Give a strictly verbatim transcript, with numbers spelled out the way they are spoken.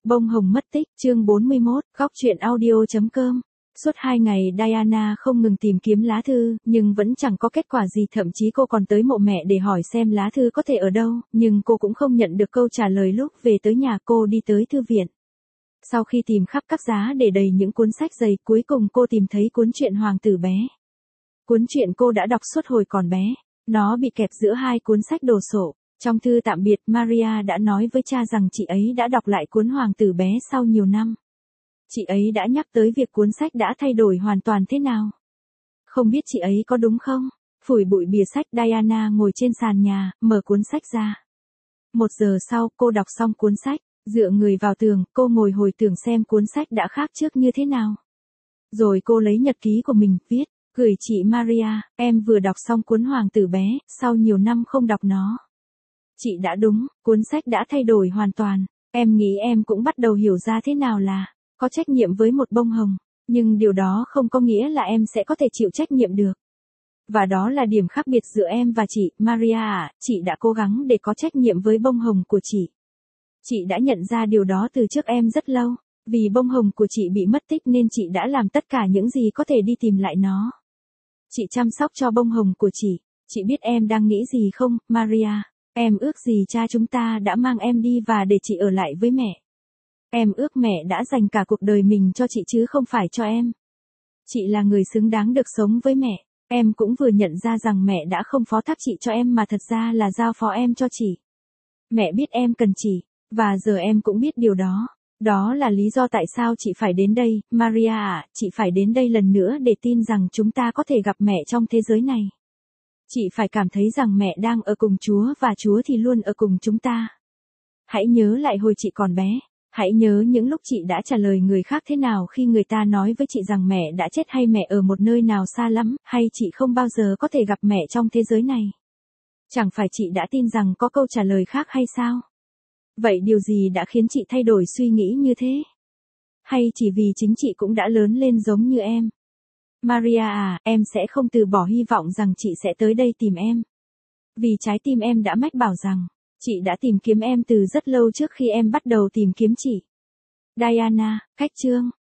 Bông hồng mất tích, chương bốn mươi mốt, góc truyện audio chấm com. Suốt hai ngày Diana không ngừng tìm kiếm lá thư, nhưng vẫn chẳng có kết quả gì, thậm chí cô còn tới mộ mẹ để hỏi xem lá thư có thể ở đâu, nhưng cô cũng không nhận được câu trả lời. Lúc về tới nhà cô đi tới thư viện. Sau khi tìm khắp các giá để đầy những cuốn sách dày, cuối cùng cô tìm thấy cuốn truyện Hoàng tử bé. Cuốn truyện cô đã đọc suốt hồi còn bé, nó bị kẹp giữa hai cuốn sách đồ sộ. Trong thư tạm biệt, Maria đã nói với cha rằng chị ấy đã đọc lại cuốn Hoàng tử bé sau nhiều năm. Chị ấy đã nhắc tới việc cuốn sách đã thay đổi hoàn toàn thế nào. Không biết chị ấy có đúng không? Phủi bụi bìa sách, Diana ngồi trên sàn nhà, mở cuốn sách ra. Một giờ sau, cô đọc xong cuốn sách, dựa người vào tường, cô ngồi hồi tưởng xem cuốn sách đã khác trước như thế nào. Rồi cô lấy nhật ký của mình, viết, gửi chị Maria, em vừa đọc xong cuốn Hoàng tử bé, sau nhiều năm không đọc nó. Chị đã đúng, cuốn sách đã thay đổi hoàn toàn. Em nghĩ em cũng bắt đầu hiểu ra thế nào là có trách nhiệm với một bông hồng, nhưng điều đó không có nghĩa là em sẽ có thể chịu trách nhiệm được. Và đó là điểm khác biệt giữa em và chị, Maria à, chị đã cố gắng để có trách nhiệm với bông hồng của chị. Chị đã nhận ra điều đó từ trước em rất lâu, vì bông hồng của chị bị mất tích nên chị đã làm tất cả những gì có thể đi tìm lại nó. Chị chăm sóc cho bông hồng của chị, chị biết em đang nghĩ gì không, Maria? Em ước gì cha chúng ta đã mang em đi và để chị ở lại với mẹ. Em ước mẹ đã dành cả cuộc đời mình cho chị chứ không phải cho em. Chị là người xứng đáng được sống với mẹ. Em cũng vừa nhận ra rằng mẹ đã không phó thác chị cho em mà thật ra là giao phó em cho chị. Mẹ biết em cần chị, và giờ em cũng biết điều đó. Đó là lý do tại sao chị phải đến đây, Maria ạ, chị phải đến đây lần nữa để tin rằng chúng ta có thể gặp mẹ trong thế giới này. Chị phải cảm thấy rằng mẹ đang ở cùng Chúa và Chúa thì luôn ở cùng chúng ta. Hãy nhớ lại hồi chị còn bé. Hãy nhớ những lúc chị đã trả lời người khác thế nào khi người ta nói với chị rằng mẹ đã chết hay mẹ ở một nơi nào xa lắm, hay chị không bao giờ có thể gặp mẹ trong thế giới này. Chẳng phải chị đã tin rằng có câu trả lời khác hay sao? Vậy điều gì đã khiến chị thay đổi suy nghĩ như thế? Hay chỉ vì chính chị cũng đã lớn lên giống như em? Maria à, em sẽ không từ bỏ hy vọng rằng chị sẽ tới đây tìm em. Vì trái tim em đã mách bảo rằng, chị đã tìm kiếm em từ rất lâu trước khi em bắt đầu tìm kiếm chị. Diana, cách chương